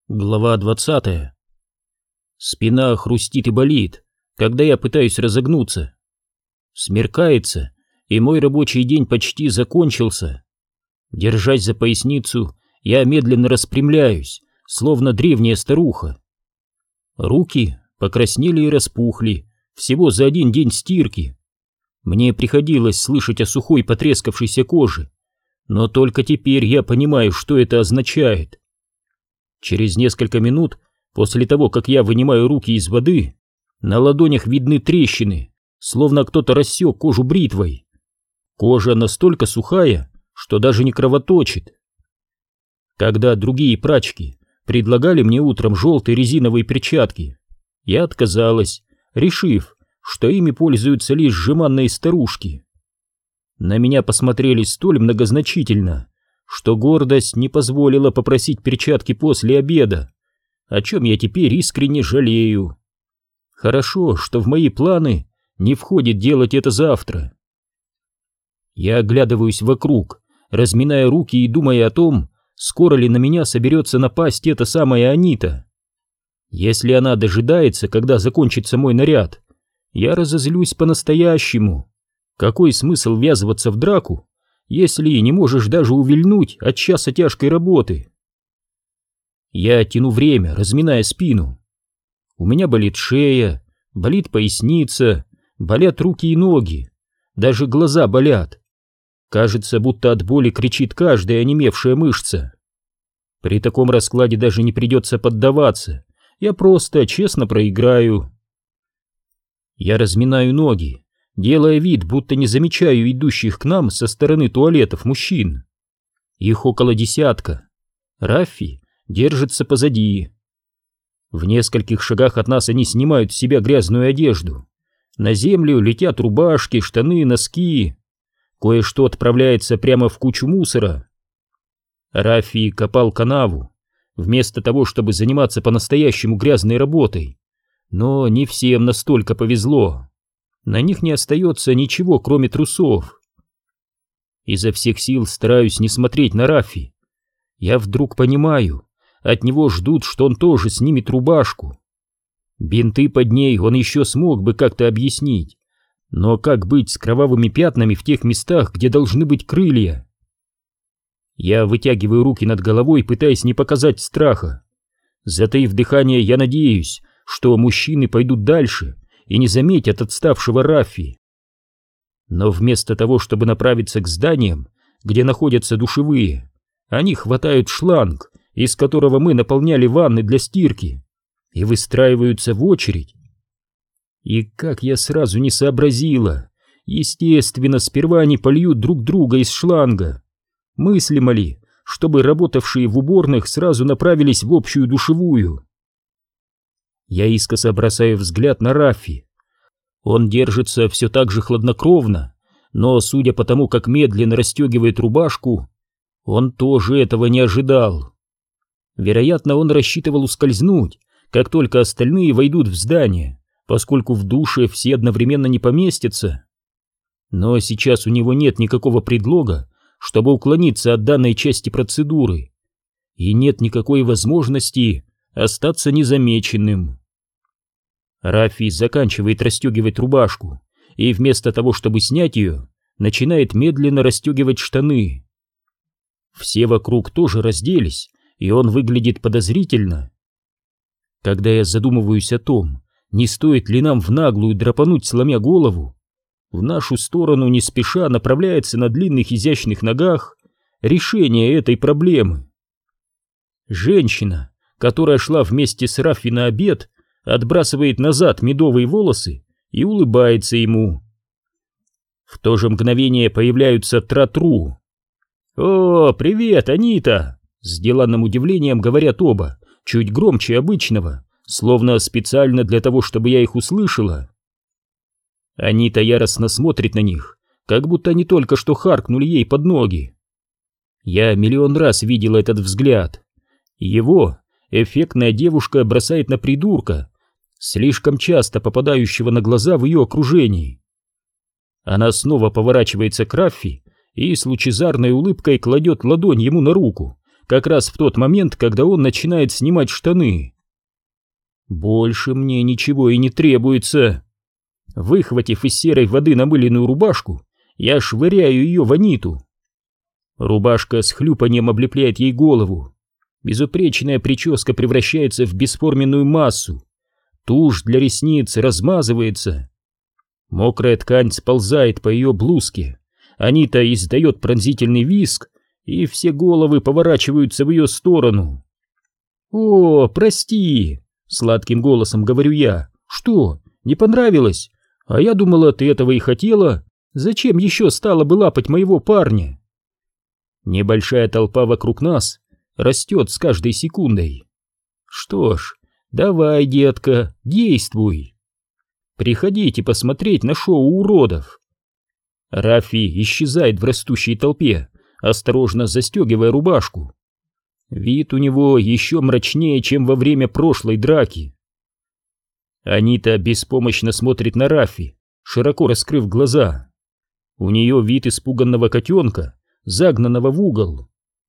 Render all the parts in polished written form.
Глава 20. Спина хрустит и болит, когда я пытаюсь разогнуться. Смеркается, и мой рабочий день почти закончился. Держась за поясницу, я медленно распрямляюсь, словно древняя старуха. Руки покраснели и распухли всего за один день стирки. Мне приходилось слышать о сухой потрескавшейся коже, но только теперь я понимаю, что это означает. Через несколько минут после того, как я вынимаю руки из воды, на ладонях видны трещины, словно кто-то рассек кожу бритвой. Кожа настолько сухая, что даже не кровоточит. Когда другие прачки предлагали мне утром желтые резиновые перчатки, я отказалась, решив, что ими пользуются лишь жеманные старушки. На меня посмотрели столь многозначительно, что гордость не позволила попросить перчатки после обеда, о чем я теперь искренне жалею. Хорошо, что в мои планы не входит делать это завтра. Я оглядываюсь вокруг, разминая руки и думая о том, скоро ли на меня соберется напасть эта самая Анита. Если она дожидается, когда закончится мой наряд, я разозлюсь по-настоящему. Какой смысл ввязываться в драку, если не можешь даже увильнуть от часа тяжкой работы? Я тяну время, разминая спину. У меня болит шея, болит поясница, болят руки и ноги, даже глаза болят. Кажется, будто от боли кричит каждая онемевшая мышца. При таком раскладе даже не придется поддаваться, я просто честно проиграю. Я разминаю ноги, делая вид, будто не замечаю идущих к нам со стороны туалетов мужчин. Их около десятка. Раффи держится позади. В нескольких шагах от нас они снимают с себя грязную одежду. На землю летят рубашки, штаны, носки. Кое-что отправляется прямо в кучу мусора. Раффи копал канаву, вместо того, чтобы заниматься по-настоящему грязной работой. Но не всем настолько повезло. На них не остается ничего, кроме трусов. Изо всех сил стараюсь не смотреть на Раффи. Я вдруг понимаю, от него ждут, что он тоже снимет рубашку. Бинты под ней он еще смог бы как-то объяснить, но как быть с кровавыми пятнами в тех местах, где должны быть крылья? Я вытягиваю руки над головой, пытаясь не показать страха. Затаив дыхание, я надеюсь, что мужчины пойдут дальше и не заметят отставшего Раффи. Но вместо того, чтобы направиться к зданиям, где находятся душевые, они хватают шланг, из которого мы наполняли ванны для стирки, и выстраиваются в очередь. И как я сразу не сообразила, естественно, сперва они польют друг друга из шланга. Мыслимо ли, чтобы работавшие в уборных сразу направились в общую душевую? Я искоса бросаю взгляд на Раффи. Он держится все так же хладнокровно, но, судя по тому, как медленно расстегивает рубашку, он тоже этого не ожидал. Вероятно, он рассчитывал ускользнуть, как только остальные войдут в здание, поскольку в душе все одновременно не поместятся. Но сейчас у него нет никакого предлога, чтобы уклониться от данной части процедуры, и нет никакой возможности остаться незамеченным. Раффи заканчивает расстегивать рубашку и вместо того, чтобы снять ее, начинает медленно расстегивать штаны. Все вокруг тоже разделись, и он выглядит подозрительно. Когда я задумываюсь о том, не стоит ли нам в наглую драпануть, сломя голову, в нашу сторону не спеша направляется на длинных изящных ногах решение этой проблемы. Женщина, которая шла вместе с Раффи на обед, отбрасывает назад медовые волосы и улыбается ему. В то же мгновение появляются Тратру. «О, привет, Анита!» С деланным удивлением говорят оба, чуть громче обычного, словно специально для того, чтобы я их услышала. Анита яростно смотрит на них, как будто они только что харкнули ей под ноги. Я миллион раз видела этот взгляд. Его эффектная девушка бросает на придурка, слишком часто попадающего на глаза в ее окружении. Она снова поворачивается к Раффи и с лучезарной улыбкой кладет ладонь ему на руку, как раз в тот момент, когда он начинает снимать штаны. Больше мне ничего и не требуется. Выхватив из серой воды намыленную рубашку, я швыряю ее в Аниту. Рубашка с хлюпаньем облепляет ей голову. Безупречная прическа превращается в бесформенную массу. Тушь для ресниц размазывается. Мокрая ткань сползает по ее блузке. Анита издает пронзительный визг, и все головы поворачиваются в ее сторону. «О, прости!» — сладким голосом говорю я. «Что, не понравилось? А я думала, ты этого и хотела. Зачем еще стала бы лапать моего парня?» Небольшая толпа вокруг нас растет с каждой секундой. Что ж, давай, детка, действуй. Приходите посмотреть на шоу уродов. Рафи исчезает в растущей толпе, осторожно застегивая рубашку. Вид у него еще мрачнее, чем во время прошлой драки. Анита беспомощно смотрит на Рафи, широко раскрыв глаза. У нее вид испуганного котенка, загнанного в угол.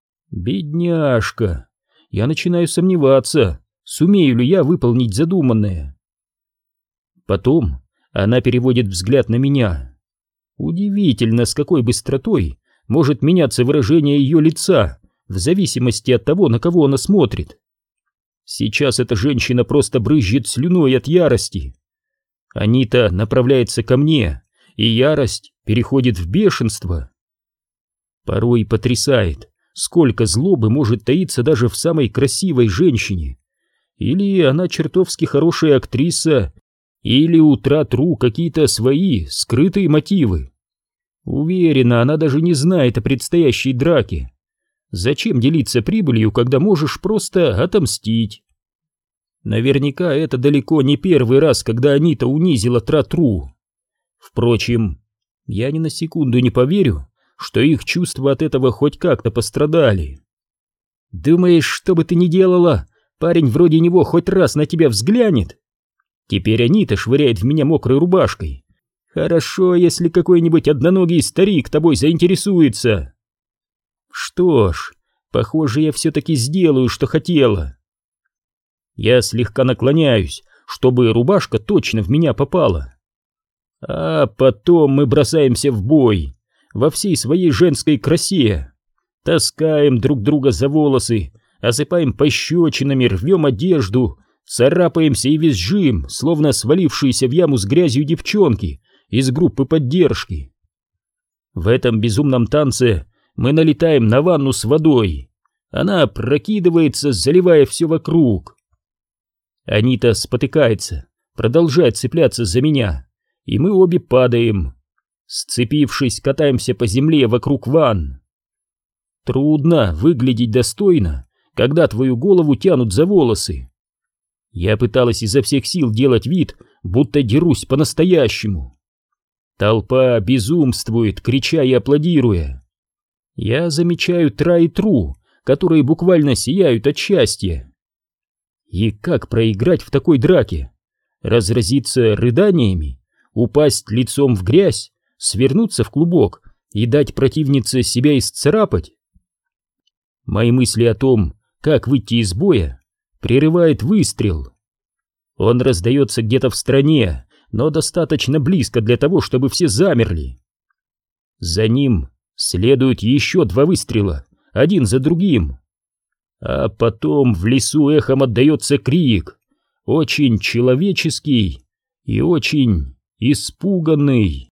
Бедняжка, я начинаю сомневаться, сумею ли я выполнить задуманное. Потом она переводит взгляд на меня. Удивительно, с какой быстротой может меняться выражение ее лица в зависимости от того, на кого она смотрит. Сейчас эта женщина просто брызжет слюной от ярости. Анита направляется ко мне, и ярость переходит в бешенство. Порой потрясает, сколько злобы может таиться даже в самой красивой женщине. Или она чертовски хорошая актриса, или у Тра-Тру какие-то свои скрытые мотивы. Уверена, она даже не знает о предстоящей драке. Зачем делиться прибылью, когда можешь просто отомстить? Наверняка это далеко не первый раз, когда Анита унизила Тра-Тру. Впрочем, я ни на секунду не поверю, что их чувства от этого хоть как-то пострадали. Думаешь, что бы ты ни делала, парень вроде него хоть раз на тебя взглянет? Теперь Анита швыряет в меня мокрой рубашкой. Хорошо, если какой-нибудь одноногий старик тобой заинтересуется. Что ж, похоже, я все-таки сделаю, что хотела. Я слегка наклоняюсь, чтобы рубашка точно в меня попала. А потом мы бросаемся в бой во всей своей женской красе. Таскаем друг друга за волосы, осыпаем пощечинами, рвем одежду, царапаемся и визжим, словно свалившиеся в яму с грязью девчонки из группы поддержки. В этом безумном танце мы налетаем на ванну с водой. Она опрокидывается, заливая все вокруг. Анита спотыкается, продолжает цепляться за меня, и мы обе падаем. Сцепившись, катаемся по земле вокруг ванн. Трудно выглядеть достойно, когда твою голову тянут за волосы. Я пыталась изо всех сил делать вид, будто дерусь по-настоящему. Толпа безумствует, крича и аплодируя. Я замечаю Тра и Тру, которые буквально сияют от счастья. И как проиграть в такой драке? Разразиться рыданиями? Упасть лицом в грязь? Свернуться в клубок и дать противнице себя исцарапать? Мои мысли о том, как выйти из боя, прерывает выстрел. Он раздается где-то в стороне, но достаточно близко для того, чтобы все замерли. За ним следуют еще 2 выстрела, один за другим. А потом в лесу эхом отдается крик, очень человеческий и очень испуганный.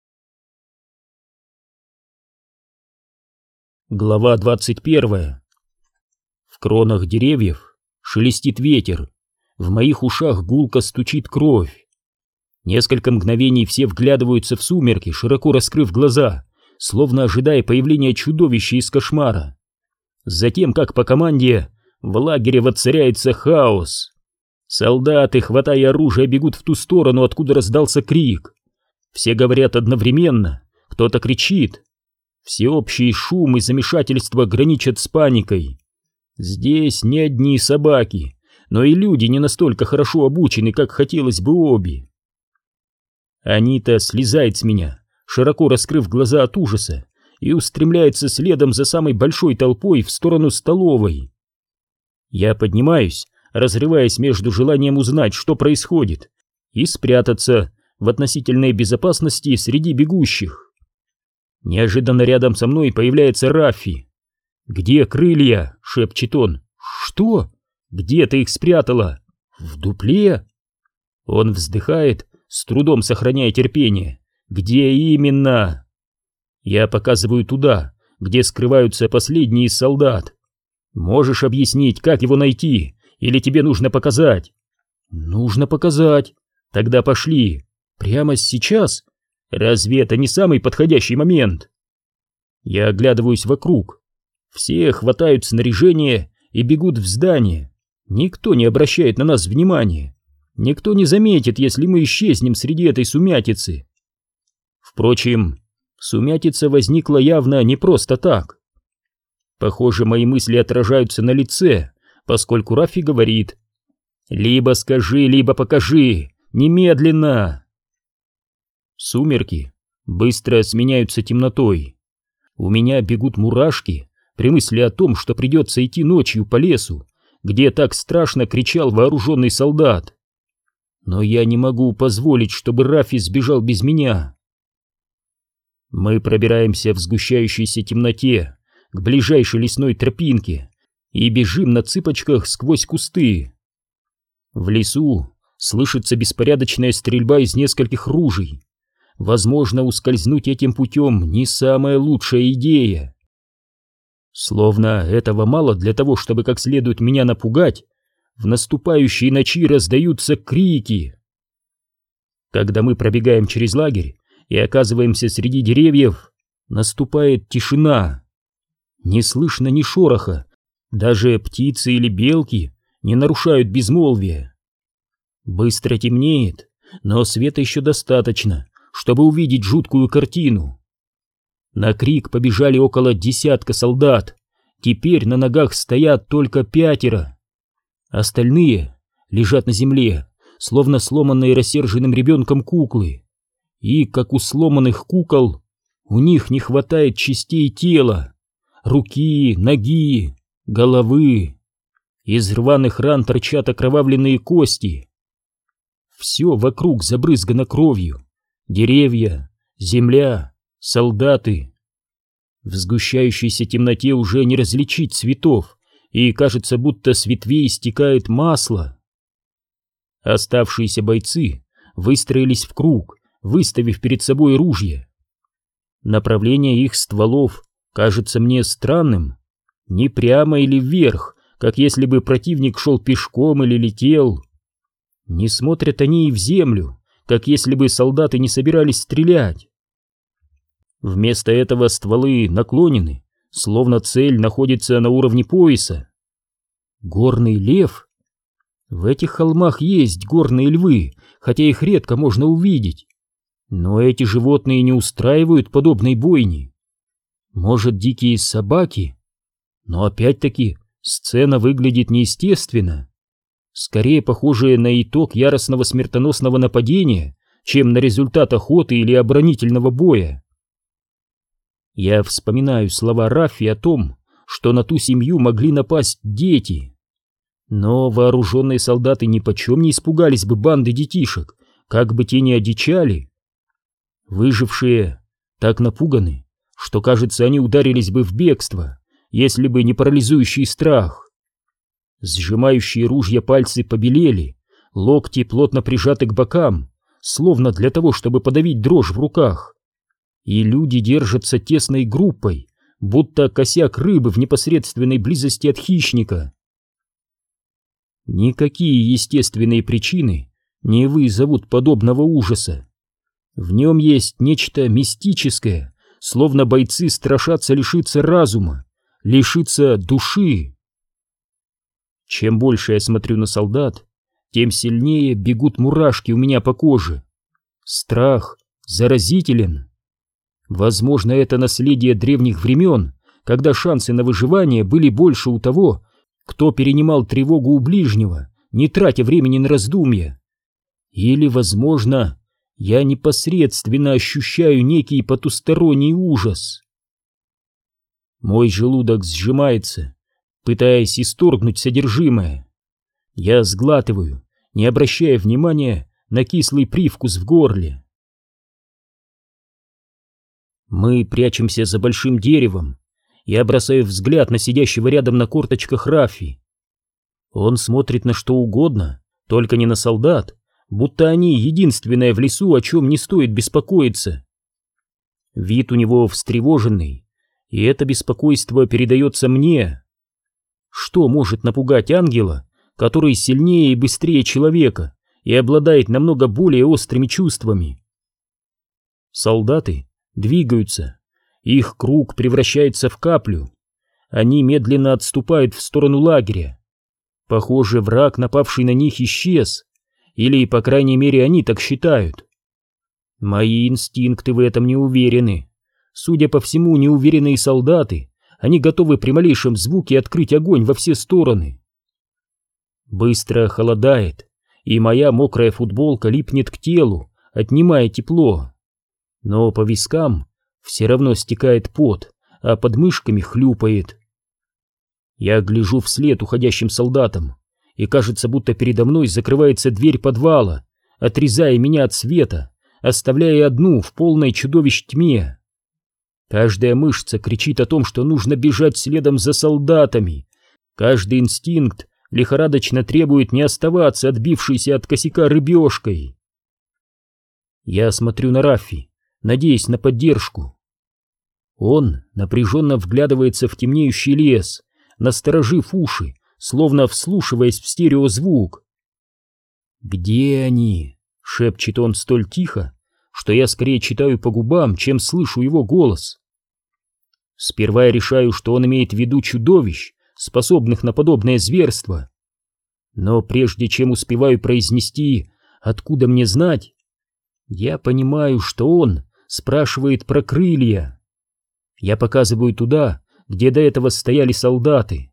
Глава 21. В кронах деревьев шелестит ветер, в моих ушах гулко стучит кровь. Несколько мгновений все вглядываются в сумерки, широко раскрыв глаза, словно ожидая появления чудовища из кошмара. Затем, как по команде, в лагере воцаряется хаос. Солдаты, хватая оружие, бегут в ту сторону, откуда раздался крик. Все говорят одновременно, кто-то кричит. Всеобщий шум и замешательство граничат с паникой. Здесь не одни собаки, но и люди не настолько хорошо обучены, как хотелось бы обе. Анита слезает с меня, широко раскрыв глаза от ужаса, и устремляется следом за самой большой толпой в сторону столовой. Я поднимаюсь, разрываясь между желанием узнать, что происходит, и спрятаться в относительной безопасности среди бегущих. Неожиданно рядом со мной появляется Раффи. «Где крылья?» — шепчет он. «Что? Где ты их спрятала? В дупле?» Он вздыхает, с трудом сохраняя терпение. «Где именно?» Я показываю туда, где скрываются последние из солдат. «Можешь объяснить, как его найти? Или тебе нужно показать?» «Нужно показать. Тогда пошли. Прямо сейчас? Разве это не самый подходящий момент?» Я оглядываюсь вокруг. Все хватают снаряжение и бегут в здание. Никто не обращает на нас внимания. Никто не заметит, если мы исчезнем среди этой сумятицы. Впрочем, сумятица возникла явно не просто так. Похоже, мои мысли отражаются на лице, поскольку Раффи говорит: «Либо скажи, либо покажи, немедленно!» Сумерки быстро сменяются темнотой. У меня бегут мурашки при мысли о том, что придется идти ночью по лесу, где так страшно кричал вооруженный солдат. Но я не могу позволить, чтобы Раффи сбежал без меня. Мы пробираемся в сгущающейся темноте к ближайшей лесной тропинке и бежим на цыпочках сквозь кусты. В лесу слышится беспорядочная стрельба из нескольких ружей. Возможно, ускользнуть этим путем не самая лучшая идея. Словно этого мало для того, чтобы как следует меня напугать, в наступающей ночи раздаются крики. Когда мы пробегаем через лагерь и оказываемся среди деревьев, наступает тишина. Не слышно ни шороха, даже птицы или белки не нарушают безмолвия. Быстро темнеет, но света еще достаточно, чтобы увидеть жуткую картину. На крик побежали около десятка солдат, теперь на ногах стоят только 5. Остальные лежат на земле, словно сломанные рассерженным ребенком куклы. И, как у сломанных кукол, у них не хватает частей тела: руки, ноги, головы. Из рваных ран торчат окровавленные кости. Все вокруг забрызгано кровью. Деревья, земля, солдаты. В сгущающейся темноте уже не различить цветов, и кажется, будто с ветвей стекает масло. Оставшиеся бойцы выстроились в круг, выставив перед собой ружья. Направление их стволов кажется мне странным. Не прямо или вверх, как если бы противник шел пешком или летел. Не смотрят они и в землю, как если бы солдаты не собирались стрелять. Вместо этого стволы наклонены, словно цель находится на уровне пояса. Горный лев? В этих холмах есть горные львы, хотя их редко можно увидеть. Но эти животные не устраивают подобной бойни. Может, дикие собаки? Но опять-таки сцена выглядит неестественно. Скорее похожее на итог яростного смертоносного нападения, чем на результат охоты или оборонительного боя. Я вспоминаю слова Раффи о том, что на ту семью могли напасть дети. Но вооруженные солдаты нипочем не испугались бы банды детишек, как бы те ни одичали. Выжившие так напуганы, что, кажется, они ударились бы в бегство, если бы не парализующий страх. Сжимающие ружья пальцы побелели, локти плотно прижаты к бокам, словно для того, чтобы подавить дрожь в руках. И люди держатся тесной группой, будто косяк рыбы в непосредственной близости от хищника. Никакие естественные причины не вызовут подобного ужаса. В нем есть нечто мистическое, словно бойцы страшатся лишиться разума, лишиться души. Чем больше я смотрю на солдат, тем сильнее бегут мурашки у меня по коже. Страх заразителен. Возможно, это наследие древних времен, когда шансы на выживание были больше у того, кто перенимал тревогу у ближнего, не тратя времени на раздумья. Или, возможно, я непосредственно ощущаю некий потусторонний ужас. Мой желудок сжимается, пытаясь исторгнуть содержимое. Я сглатываю, не обращая внимания на кислый привкус в горле. Мы прячемся за большим деревом. Я бросаю взгляд на сидящего рядом на корточках Раффи. Он смотрит на что угодно, только не на солдат, будто они единственное в лесу, о чем не стоит беспокоиться. Вид у него встревоженный, и это беспокойство передается мне. Что может напугать ангела, который сильнее и быстрее человека и обладает намного более острыми чувствами? Солдаты двигаются, их круг превращается в каплю. Они медленно отступают в сторону лагеря. Похоже, враг, напавший на них, исчез, или, по крайней мере, они так считают. Мои инстинкты в этом не уверены. Судя по всему, неуверенные солдаты, они готовы при малейшем звуке открыть огонь во все стороны. Быстро холодает, и моя мокрая футболка липнет к телу, отнимая тепло. Но по вискам все равно стекает пот, а под мышками хлюпает. Я гляжу вслед уходящим солдатам, и кажется, будто передо мной закрывается дверь подвала, отрезая меня от света, оставляя одну в полной чудовищ тьме. Каждая мышца кричит о том, что нужно бежать следом за солдатами. Каждый инстинкт лихорадочно требует не оставаться отбившейся от косяка рыбешкой. Я смотрю на Раффи, надеясь на поддержку. Он напряженно вглядывается в темнеющий лес, насторожив уши, словно вслушиваясь в стереозвук. «Где они?» — шепчет он столь тихо, что я скорее читаю по губам, чем слышу его голос. Сперва я решаю, что он имеет в виду чудовищ, способных на подобное зверство. Но прежде чем успеваю произнести «откуда мне знать», я понимаю, что он спрашивает про крылья. Я показываю туда, где до этого стояли солдаты.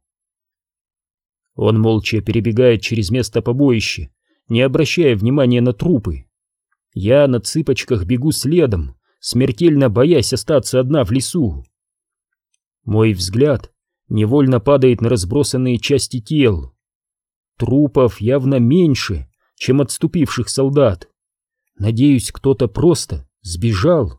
Он молча перебегает через место побоища, не обращая внимания на трупы. Я на цыпочках бегу следом, смертельно боясь остаться одна в лесу. Мой взгляд невольно падает на разбросанные части тел. Трупов явно меньше, чем отступивших солдат. Надеюсь, кто-то просто сбежал.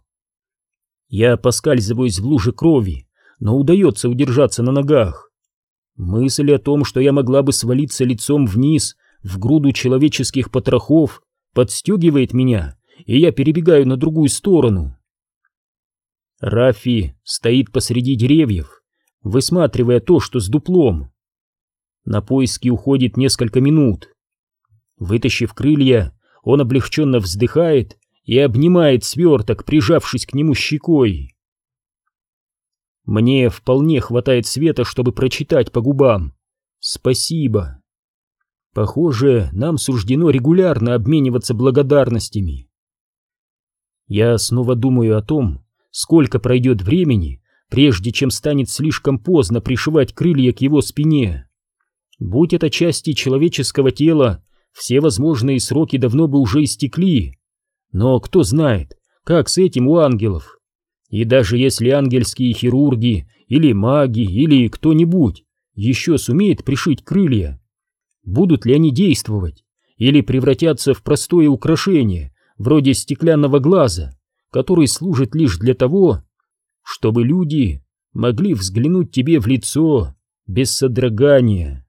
Я поскальзываюсь в луже крови, но удается удержаться на ногах. Мысль о том, что я могла бы свалиться лицом вниз в груду человеческих потрохов, подстегивает меня, и я перебегаю на другую сторону. Раффи стоит посреди деревьев, высматривая то, что с дуплом. На поиски уходит несколько минут. Вытащив крылья, он облегченно вздыхает и обнимает сверток, прижавшись к нему щекой. Мне вполне хватает света, чтобы прочитать по губам «Спасибо». Похоже, нам суждено регулярно обмениваться благодарностями. Я снова думаю о том, сколько пройдет времени, прежде чем станет слишком поздно пришивать крылья к его спине. Будь это части человеческого тела, все возможные сроки давно бы уже истекли. Но кто знает, как с этим у ангелов. И даже если ангельские хирурги, или маги, или кто-нибудь еще сумеет пришить крылья, будут ли они действовать, или превратятся в простое украшение, вроде стеклянного глаза, который служит лишь для того, чтобы люди могли взглянуть тебе в лицо без содрогания.